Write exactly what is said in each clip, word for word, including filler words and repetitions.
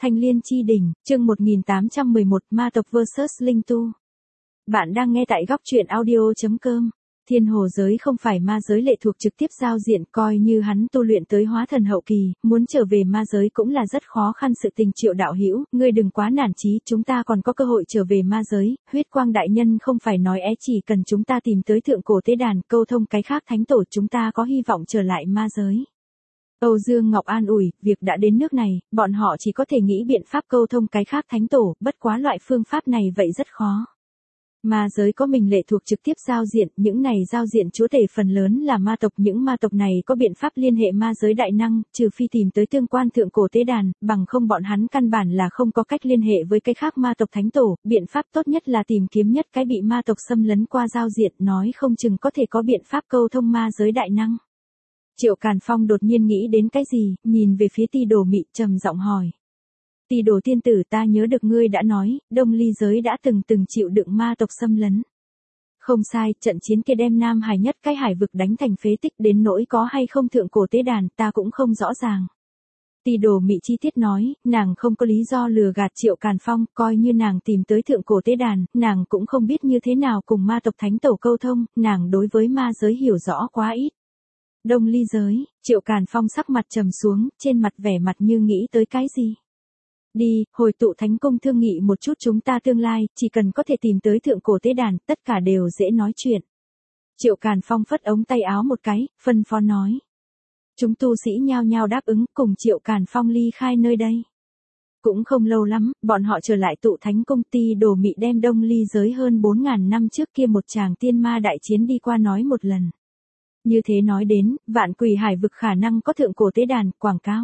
Thanh Liên Chi Đỉnh, chương một nghìn tám trăm mười một, Ma tộc versus Linh tu. Bạn đang nghe tại góc truyện audio chấm com. Thiên hồ giới không phải ma giới lệ thuộc trực tiếp giao diện, coi như hắn tu luyện tới hóa thần hậu kỳ, muốn trở về ma giới cũng là rất khó khăn sự tình. Triệu đạo hữu, ngươi đừng quá nản chí, chúng ta còn có cơ hội trở về ma giới. Huyết quang đại nhân không phải nói é chỉ cần chúng ta tìm tới thượng cổ tế đàn, câu thông cái khác thánh tổ, chúng ta có hy vọng trở lại ma giới. Âu Dương Ngọc an ủi, việc đã đến nước này, bọn họ chỉ có thể nghĩ biện pháp câu thông cái khác thánh tổ, bất quá loại phương pháp này vậy rất khó. Ma giới có mình lệ thuộc trực tiếp giao diện, những này giao diện chúa tể phần lớn là ma tộc, những ma tộc này có biện pháp liên hệ ma giới đại năng, trừ phi tìm tới tương quan thượng cổ tế đàn, bằng không bọn hắn căn bản là không có cách liên hệ với cái khác ma tộc thánh tổ, biện pháp tốt nhất là tìm kiếm nhất cái bị ma tộc xâm lấn qua giao diện, nói không chừng có thể có biện pháp câu thông ma giới đại năng. Triệu Càn Phong đột nhiên nghĩ đến cái gì, nhìn về phía Ti Đồ Mị trầm giọng hỏi. Ti Đồ tiên tử, ta nhớ được ngươi đã nói, Đông Ly giới đã từng từng chịu đựng ma tộc xâm lấn. Không sai, trận chiến kia đem Nam Hải nhất cái hải vực đánh thành phế tích, đến nỗi có hay không thượng cổ tế đàn, ta cũng không rõ ràng. Ti Đồ Mị chi tiết nói, nàng không có lý do lừa gạt Triệu Càn Phong, coi như nàng tìm tới thượng cổ tế đàn, nàng cũng không biết như thế nào cùng ma tộc thánh tổ câu thông, nàng đối với ma giới hiểu rõ quá ít. Đông Ly giới, Triệu Càn Phong sắc mặt trầm xuống, trên mặt vẻ mặt như nghĩ tới cái gì. Đi, hồi tụ thánh cung thương nghị một chút chúng ta tương lai, chỉ cần có thể tìm tới thượng cổ tế đàn, tất cả đều dễ nói chuyện. Triệu Càn Phong phất ống tay áo một cái, phân phó nói. Chúng tu sĩ nhao nhao đáp ứng, cùng Triệu Càn Phong ly khai nơi đây. Cũng không lâu lắm, bọn họ trở lại tụ thánh cung. Ti Đồ Mị đem Đông Ly giới hơn bốn ngàn năm trước kia một tràng tiên ma đại chiến đi qua nói một lần. Như thế nói đến, Vạn Quỷ Hải vực khả năng có thượng cổ tế đàn, quảng cáo.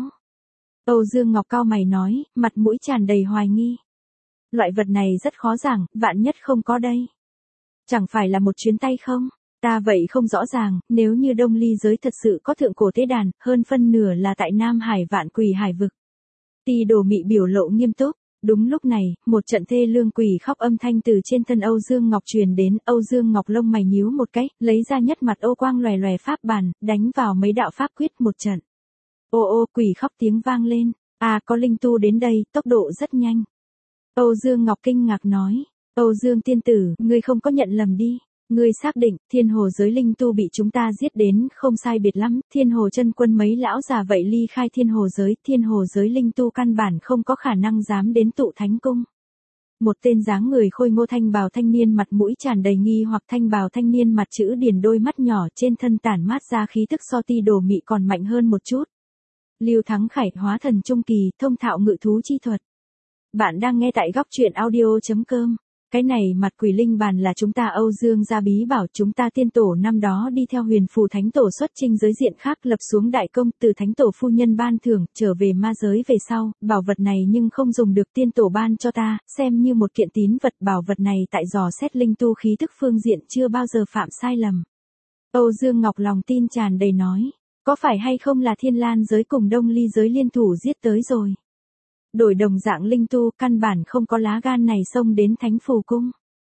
Âu Dương Ngọc cao mày nói, mặt mũi tràn đầy hoài nghi. Loại vật này rất khó giảng, vạn nhất không có đây. Chẳng phải là một chuyến tay không? Ta vậy không rõ ràng, nếu như Đông Ly giới thật sự có thượng cổ tế đàn, hơn phân nửa là tại Nam Hải Vạn Quỷ Hải vực. Ti Đồ Mị biểu lộ nghiêm túc. Đúng lúc này, một trận thê lương quỷ khóc âm thanh từ trên thân Âu Dương Ngọc truyền đến, Âu Dương Ngọc lông mày nhíu một cái, lấy ra nhất mặt ô quang lòe lòe pháp bàn, đánh vào mấy đạo pháp quyết một trận. Ô ô, quỷ khóc tiếng vang lên, à có linh tu đến đây, tốc độ rất nhanh. Âu Dương Ngọc kinh ngạc nói, Âu Dương tiên tử, ngươi không có nhận lầm đi. Ngươi xác định, thiên hồ giới linh tu bị chúng ta giết đến không sai biệt lắm, thiên hồ chân quân mấy lão già vậy ly khai thiên hồ giới, thiên hồ giới linh tu căn bản không có khả năng dám đến tụ thánh cung. Một tên dáng người khôi ngô thanh bào thanh niên mặt mũi tràn đầy nghi hoặc thanh bào thanh niên mặt chữ điển đôi mắt nhỏ trên thân tản mát ra khí tức so Ti Đồ Mị còn mạnh hơn một chút. Lưu Thắng Khải hóa thần trung kỳ, thông thạo ngự thú chi thuật. Bạn đang nghe tại góc truyện audio chấm com. Cái này mặt quỷ linh bàn là chúng ta Âu Dương gia bí bảo, chúng ta tiên tổ năm đó đi theo huyền phù thánh tổ xuất chinh giới diện khác lập xuống đại công, từ thánh tổ phu nhân ban thưởng, trở về ma giới về sau, bảo vật này nhưng không dùng được, tiên tổ ban cho ta, xem như một kiện tín vật. Bảo vật này tại dò xét linh tu khí thức phương diện chưa bao giờ phạm sai lầm. Âu Dương Ngọc lòng tin tràn đầy nói, có phải hay không là Thiên Lan giới cùng Đông Ly giới liên thủ giết tới rồi. Đổi đồng dạng linh tu, căn bản không có lá gan này xông đến thánh phù cung.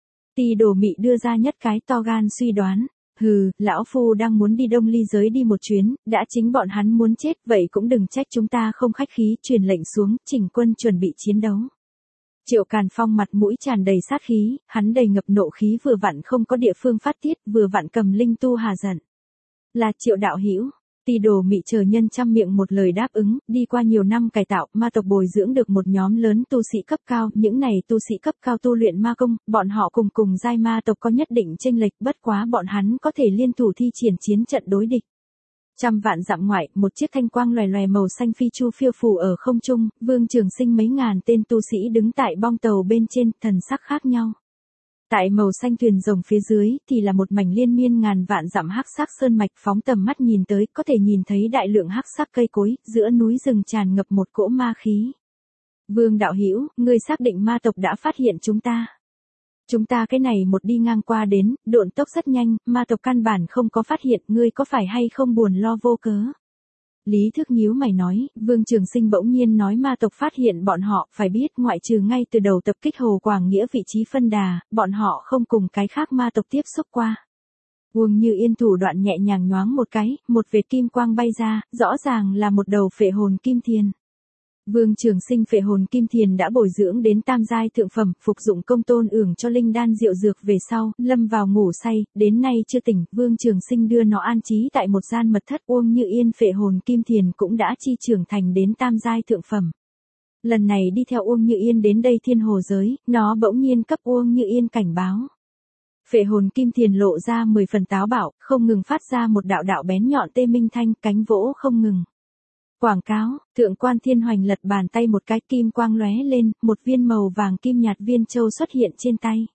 Ti Đồ Mị đưa ra nhất cái to gan suy đoán, hừ, lão phu đang muốn đi Đông Ly giới đi một chuyến, đã chính bọn hắn muốn chết, vậy cũng đừng trách chúng ta không khách khí, truyền lệnh xuống, chỉnh quân chuẩn bị chiến đấu. Triệu Càn Phong mặt mũi tràn đầy sát khí, hắn đầy ngập nộ khí, vừa vặn không có địa phương phát tiết, vừa vặn cầm linh tu hà giận. Là Triệu đạo hữu. Ti Đồ Mị chờ nhân trăm miệng một lời đáp ứng, đi qua nhiều năm cải tạo, ma tộc bồi dưỡng được một nhóm lớn tu sĩ cấp cao, những này tu sĩ cấp cao tu luyện ma công, bọn họ cùng cùng giai ma tộc có nhất định chênh lệch, bất quá bọn hắn có thể liên thủ thi triển chiến trận đối địch. Trăm vạn dặm ngoại, một chiếc thanh quang loè loè màu xanh phi chu phiêu phù ở không trung, Vương Trường Sinh mấy ngàn tên tu sĩ đứng tại bong tàu bên trên, thần sắc khác nhau. Tại màu xanh thuyền rồng phía dưới thì là một mảnh liên miên ngàn vạn dặm hắc sắc sơn mạch, phóng tầm mắt nhìn tới có thể nhìn thấy đại lượng hắc sắc cây cối, giữa núi rừng tràn ngập một cỗ ma khí. Vương đạo hữu, ngươi xác định ma tộc đã phát hiện chúng ta. Chúng ta cái này một đi ngang qua đến, độn tốc rất nhanh, ma tộc căn bản không có phát hiện, ngươi có phải hay không buồn lo vô cớ. Lý Thức nhíu mày nói, Vương Trường Sinh bỗng nhiên nói ma tộc phát hiện bọn họ, phải biết ngoại trừ ngay từ đầu tập kích Hồ Quảng Nghĩa vị trí phân đà, bọn họ không cùng cái khác ma tộc tiếp xúc qua. Uông Như Yên thủ đoạn nhẹ nhàng nhoáng một cái, một vệt kim quang bay ra, rõ ràng là một đầu phệ hồn kim thiền. Vương Trường Sinh phệ hồn kim thiền đã bồi dưỡng đến tam giai thượng phẩm, phục dụng công tôn ưởng cho linh đan diệu dược về sau, lâm vào ngủ say, đến nay chưa tỉnh, Vương Trường Sinh đưa nó an trí tại một gian mật thất. Uông Như Yên phệ hồn kim thiền cũng đã chi trưởng thành đến tam giai thượng phẩm. Lần này đi theo Uông Như Yên đến đây thiên hồ giới, nó bỗng nhiên cấp Uông Như Yên cảnh báo. Phệ hồn kim thiền lộ ra mười phần táo bạo, không ngừng phát ra một đạo đạo bén nhọn tê minh thanh, cánh vỗ không ngừng. Quảng cáo, Thượng quan Thiên Hoành lật bàn tay một cái, kim quang lóe lên, một viên màu vàng kim nhạt viên châu xuất hiện trên tay.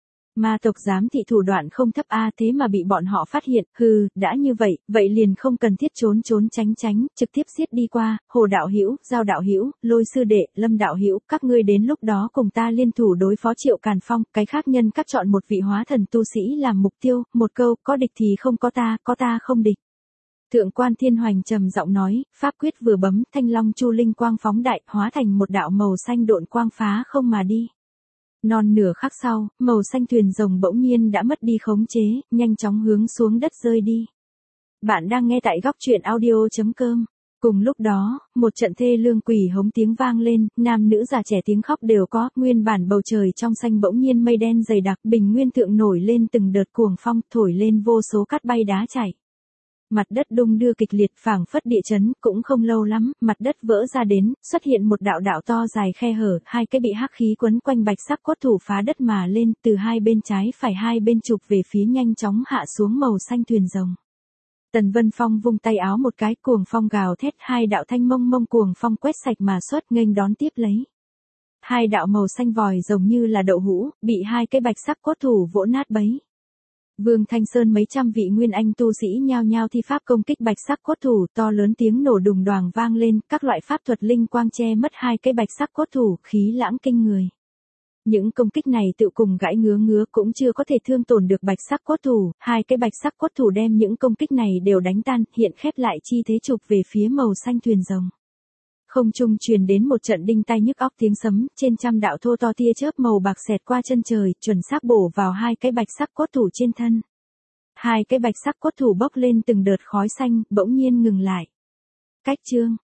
Ma tộc giám thị thủ đoạn không thấp a, thế mà bị bọn họ phát hiện, hừ, đã như vậy, vậy liền không cần thiết trốn trốn tránh tránh, trực tiếp giết đi qua. Hồ đạo hữu, Giao đạo hữu, Lôi sư đệ, Lâm đạo hữu, các ngươi đến lúc đó cùng ta liên thủ đối phó Triệu Càn Phong, cái khác nhân các chọn một vị hóa thần tu sĩ làm mục tiêu, một câu, có địch thì không có ta, có ta không địch. Thượng quan Thiên Hoành trầm giọng nói, pháp quyết vừa bấm, thanh long chu linh quang phóng đại, hóa thành một đạo màu xanh độn quang phá không mà đi. Non nửa khắc sau, màu xanh thuyền rồng bỗng nhiên đã mất đi khống chế, nhanh chóng hướng xuống đất rơi đi. Bạn đang nghe tại góc truyện audio chấm com. Cùng lúc đó, một trận thê lương quỷ hống tiếng vang lên, nam nữ già trẻ tiếng khóc đều có, nguyên bản bầu trời trong xanh bỗng nhiên mây đen dày đặc, bình nguyên thượng nổi lên từng đợt cuồng phong, thổi lên vô số cát bay đá chảy. Mặt đất đung đưa kịch liệt, phảng phất địa chấn, cũng không lâu lắm, mặt đất vỡ ra đến, xuất hiện một đạo đạo to dài khe hở, hai cái bị hắc khí quấn quanh bạch sắc cốt thủ phá đất mà lên, từ hai bên trái phải hai bên chụp về phía nhanh chóng hạ xuống màu xanh thuyền rồng. Tần Vân Phong vung tay áo một cái, cuồng phong gào thét, hai đạo thanh mông mông cuồng phong quét sạch mà xuất, nghênh đón tiếp lấy. Hai đạo màu xanh vòi giống như là đậu hũ, bị hai cái bạch sắc cốt thủ vỗ nát bấy. Vương Thanh Sơn mấy trăm vị nguyên anh tu sĩ nhao nhao thi pháp công kích bạch sắc cốt thủ, to lớn tiếng nổ đùng đoàng vang lên, các loại pháp thuật linh quang che mất hai cái bạch sắc cốt thủ, khí lãng kinh người. Những công kích này tự cùng gãi ngứa ngứa cũng chưa có thể thương tổn được bạch sắc cốt thủ, hai cái bạch sắc cốt thủ đem những công kích này đều đánh tan, hiện khép lại chi thế chụp về phía màu xanh thuyền rồng. Không trung truyền đến một trận đinh tai nhức óc tiếng sấm, trên trăm đạo thô to tia chớp màu bạc xẹt qua chân trời, chuẩn xác bổ vào hai cái bạch sắc cốt thủ trên thân. Hai cái bạch sắc cốt thủ bốc lên từng đợt khói xanh, bỗng nhiên ngừng lại. Cách chương